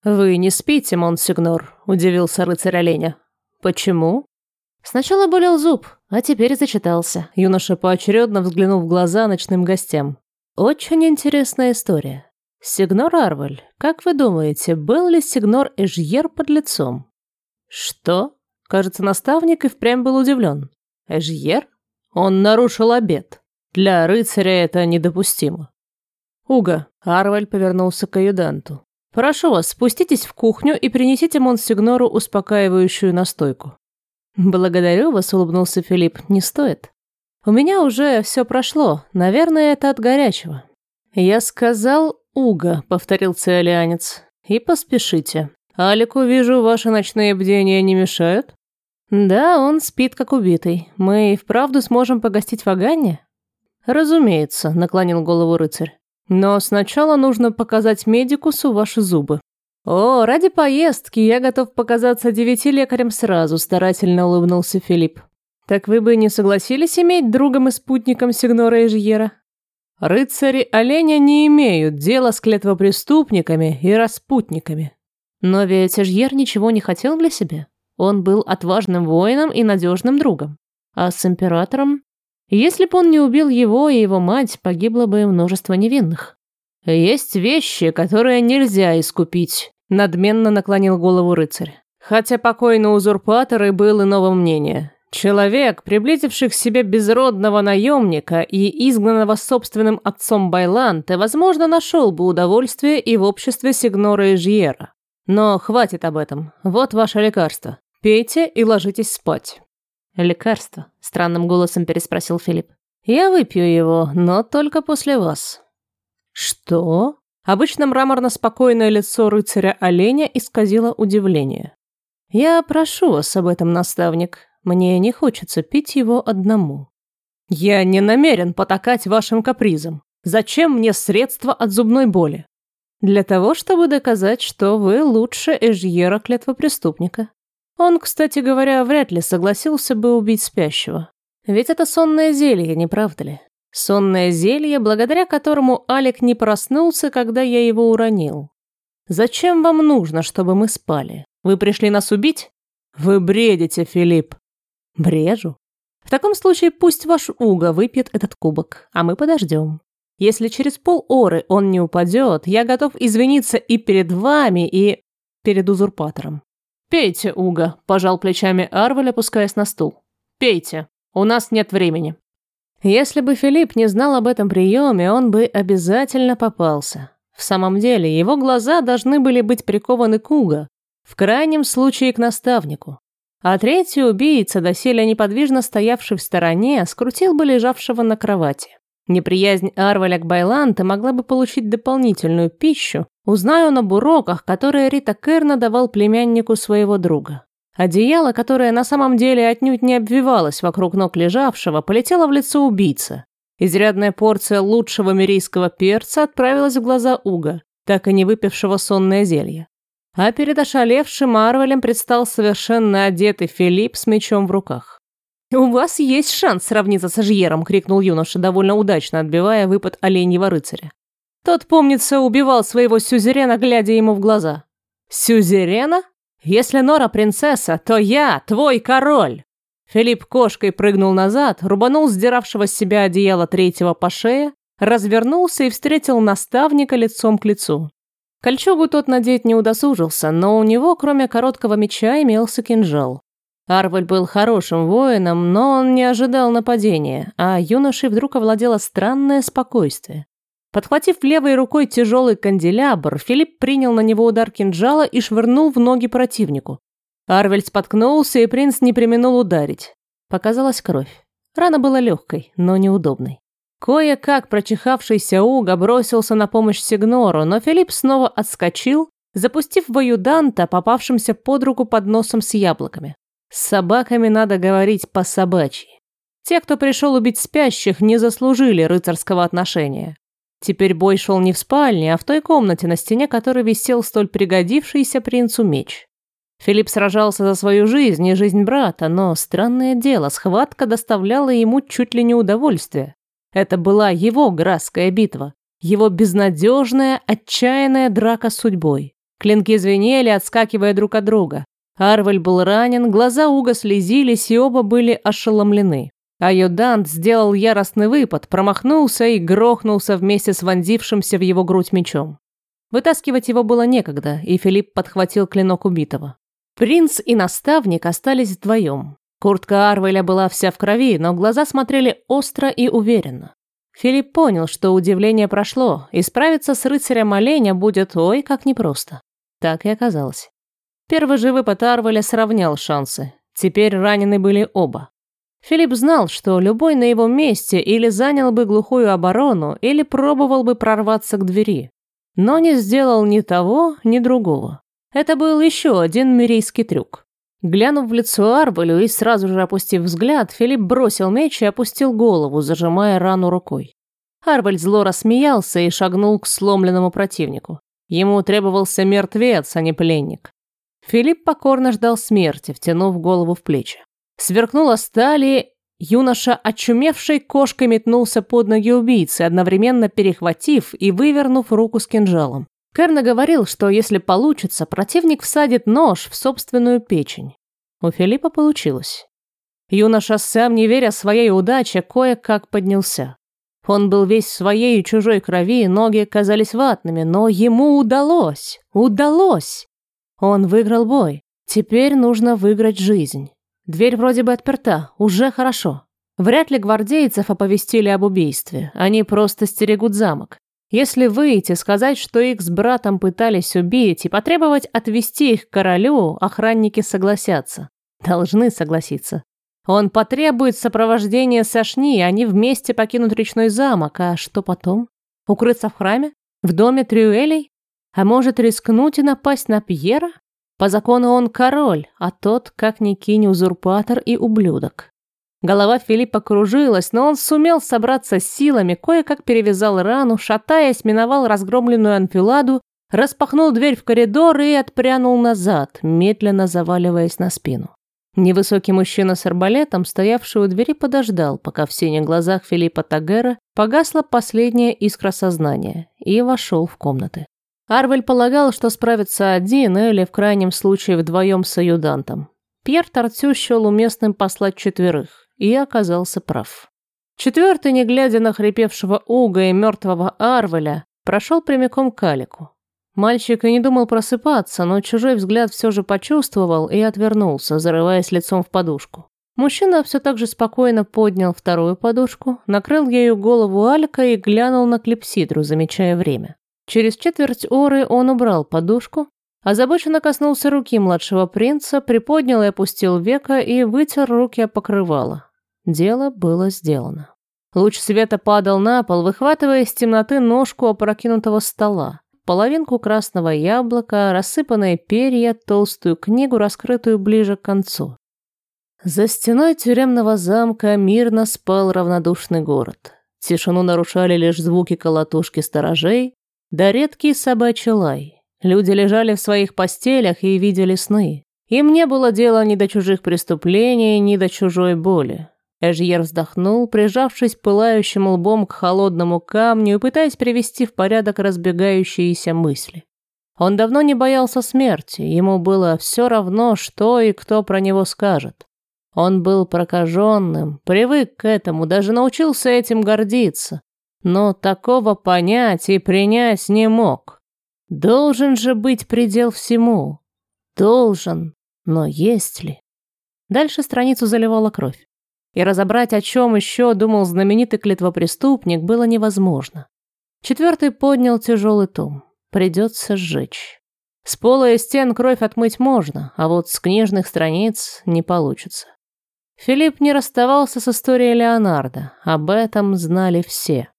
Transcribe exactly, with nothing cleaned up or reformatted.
«Вы не спите, монсигнор?» – удивился рыцарь оленя. «Почему?» Сначала болел зуб, а теперь зачитался. Юноша поочередно взглянул в глаза ночным гостям. «Очень интересная история. Сигнор Арвель, как вы думаете, был ли сигнор Эжьер подлецом?» «Что?» Кажется, наставник и впрямь был удивлен. «Эжьер? Он нарушил обет. Для рыцаря это недопустимо». «Уго», – Арвель повернулся к аюданту. «Прошу вас, спуститесь в кухню и принесите монсигнору успокаивающую настойку». «Благодарю вас», — улыбнулся Филипп, — «не стоит. У меня уже все прошло, наверное, это от горячего». «Я сказал Уго», — повторил циолианец, — «и поспешите. Алику, вижу, ваши ночные бдения не мешают?» «Да, он спит как убитый. Мы и вправду сможем погостить в Аганне?» «Разумеется», — наклонил голову рыцарь. «Но сначала нужно показать медикусу ваши зубы». «О, ради поездки я готов показаться девяти лекарям сразу», – старательно улыбнулся Филипп. «Так вы бы не согласились иметь другом и спутником сигнора Эжьера?» «Рыцари оленя не имеют дела с клетвопреступниками и распутниками». Но ведь Эжьер ничего не хотел для себя. Он был отважным воином и надежным другом. А с императором? Если бы он не убил его и его мать, погибло бы множество невинных. «Есть вещи, которые нельзя искупить», – надменно наклонил голову рыцарь. Хотя покойный узурпатор и был иного мнения. Человек, приблизивший к себе безродного наемника и изгнанного собственным отцом Байланте, возможно, нашел бы удовольствие и в обществе сигнора Эжьера. Но хватит об этом. Вот ваше лекарство. Пейте и ложитесь спать. «Лекарство?» – странным голосом переспросил Филипп. «Я выпью его, но только после вас». «Что?» Обычно мраморно-спокойное лицо рыцаря-оленя исказило удивление. «Я прошу вас об этом, наставник. Мне не хочется пить его одному». «Я не намерен потакать вашим капризам. Зачем мне средства от зубной боли?» «Для того, чтобы доказать, что вы лучше Эжьера клетвопреступника. Он, кстати говоря, вряд ли согласился бы убить спящего. Ведь это сонное зелье, не правда ли? Сонное зелье, благодаря которому Алик не проснулся, когда я его уронил. Зачем вам нужно, чтобы мы спали? Вы пришли нас убить? Вы бредите, Филипп». «Брежу? В таком случае пусть ваш Уго выпьет этот кубок, а мы подождем. Если через полоры он не упадет, я готов извиниться и перед вами, и перед узурпатором». «Пейте, Уго», – пожал плечами Арвель, опускаясь на стул. «Пейте, у нас нет времени». Если бы Филипп не знал об этом приеме, он бы обязательно попался. В самом деле, его глаза должны были быть прикованы к Уго, в крайнем случае к наставнику. А третий убийца, доселе неподвижно стоявший в стороне, скрутил бы лежавшего на кровати. Неприязнь Арвеля к Байланте могла бы получить дополнительную пищу, узная он об уроках, которые Рита Керна давал племяннику своего друга. Одеяло, которое на самом деле отнюдь не обвивалось вокруг ног лежавшего, полетело в лицо убийцы. Изрядная порция лучшего мирийского перца отправилась в глаза Уго, так и не выпившего сонное зелье. А перед ошалевшим Арвелем предстал совершенно одетый Филипп с мечом в руках. «У вас есть шанс сравниться с Эжьером», — крикнул юноша, довольно удачно отбивая выпад оленьего рыцаря. Тот, помнится, убивал своего сюзерена, глядя ему в глаза. «Сюзерена? Если Нора принцесса, то я твой король!» Филипп кошкой прыгнул назад, рубанул сдиравшего с себя одеяло третьего по шее, развернулся и встретил наставника лицом к лицу. Кольчугу тот надеть не удосужился, но у него, кроме короткого меча, имелся кинжал. Арвель был хорошим воином, но он не ожидал нападения, а юношей вдруг овладело странное спокойствие. Подхватив левой рукой тяжелый канделябр, Филипп принял на него удар кинжала и швырнул в ноги противнику. Арвель споткнулся, и принц не преминул ударить. Показалась кровь. Рана была легкой, но неудобной. Кое-как прочихавшийся Уго бросился на помощь Сигнору, но Филипп снова отскочил, запустив в аюданта, попавшимся под руку подносом с яблоками. С собаками надо говорить по-собачьи. Те, кто пришел убить спящих, не заслужили рыцарского отношения. Теперь бой шел не в спальне, а в той комнате, на стене которой висел столь пригодившийся принцу меч. Филипп сражался за свою жизнь и жизнь брата, но, странное дело, схватка доставляла ему чуть ли не удовольствие. Это была его графская битва, его безнадежная, отчаянная драка с судьбой. Клинки звенели, отскакивая друг от друга. Арвель был ранен, глаза Уга слезились, и оба были ошеломлены. Адъютант сделал яростный выпад, промахнулся и грохнулся вместе с вонзившимся в его грудь мечом. Вытаскивать его было некогда, и Филипп подхватил клинок убитого. Принц и наставник остались вдвоем. Куртка Арвеля была вся в крови, но глаза смотрели остро и уверенно. Филипп понял, что удивление прошло, и справиться с рыцарем оленя будет ой как непросто. Так и оказалось. Первый же выпад Арвеля сравнял шансы. Теперь ранены были оба. Филипп знал, что любой на его месте или занял бы глухую оборону, или пробовал бы прорваться к двери. Но не сделал ни того, ни другого. Это был еще один мирийский трюк. Глянув в лицо Арвелю и сразу же опустив взгляд, Филипп бросил меч и опустил голову, зажимая рану рукой. Арвель зло рассмеялся и шагнул к сломленному противнику. Ему требовался мертвец, а не пленник. Филипп покорно ждал смерти, втянув голову в плечи. Сверкнула сталь, и юноша, очумевшей кошкой, метнулся под ноги убийцы, одновременно перехватив и вывернув руку с кинжалом. Керна говорил, что если получится, противник всадит нож в собственную печень. У Филиппа получилось. Юноша, сам не веря своей удаче, кое-как поднялся. Он был весь в своей и чужой крови, ноги казались ватными, но ему удалось, удалось. Он выиграл бой. Теперь нужно выиграть жизнь. Дверь вроде бы отперта, уже хорошо. Вряд ли гвардейцев оповестили об убийстве, они просто стерегут замок. Если выйти, сказать, что их с братом пытались убить, и потребовать отвести их к королю, охранники согласятся. Должны согласиться. Он потребует сопровождения Сашни, и они вместе покинут речной замок. А что потом? Укрыться в храме? В доме Трюэлей? А может, рискнуть и напасть на Пьера? По закону он король, а тот, как ни кинь, узурпатор и ублюдок. Голова Филиппа кружилась, но он сумел собраться с силами, кое-как перевязал рану, шатаясь, миновал разгромленную анфиладу, распахнул дверь в коридор и отпрянул назад, медленно заваливаясь на спину. Невысокий мужчина с арбалетом, стоявший у двери, подождал, пока в синих глазах Филиппа Тагера погасла последняя искра сознания, и вошел в комнаты. Арвель полагал, что справится один или, в крайнем случае, вдвоем с адъютантом. Пьер Тартю счел уместным послать четверых, и оказался прав. Четвертый, не глядя на хрипевшего Уга и мертвого Арвеля, прошел прямиком к Алику. Мальчик и не думал просыпаться, но чужой взгляд все же почувствовал и отвернулся, зарываясь лицом в подушку. Мужчина все так же спокойно поднял вторую подушку, накрыл ею голову Алика и глянул на клипсидру, замечая время. Через четверть оры он убрал подушку, озабоченно коснулся руки младшего принца, приподнял и опустил веко и вытер руки о покрывало. Дело было сделано. Луч света падал на пол, выхватывая из темноты ножку опрокинутого стола, половинку красного яблока, рассыпанные перья, толстую книгу, раскрытую ближе к концу. За стеной тюремного замка мирно спал равнодушный город. Тишину нарушали лишь звуки колотушки сторожей, да редкий собачий лай. Люди лежали в своих постелях и видели сны. Им не было дела ни до чужих преступлений, ни до чужой боли. Эжьер вздохнул, прижавшись пылающим лбом к холодному камню и пытаясь привести в порядок разбегающиеся мысли. Он давно не боялся смерти, ему было все равно, что и кто про него скажет. Он был прокаженным, привык к этому, даже научился этим гордиться. Но такого понять и принять не мог. Должен же быть предел всему. Должен, но есть ли? Дальше страницу заливала кровь. И разобрать, о чем еще думал знаменитый клетвопреступник, было невозможно. Четвертый поднял тяжелый том. Придется сжечь. С пола и стен кровь отмыть можно, а вот с книжных страниц не получится. Филипп не расставался с историей Леонардо. Об этом знали все.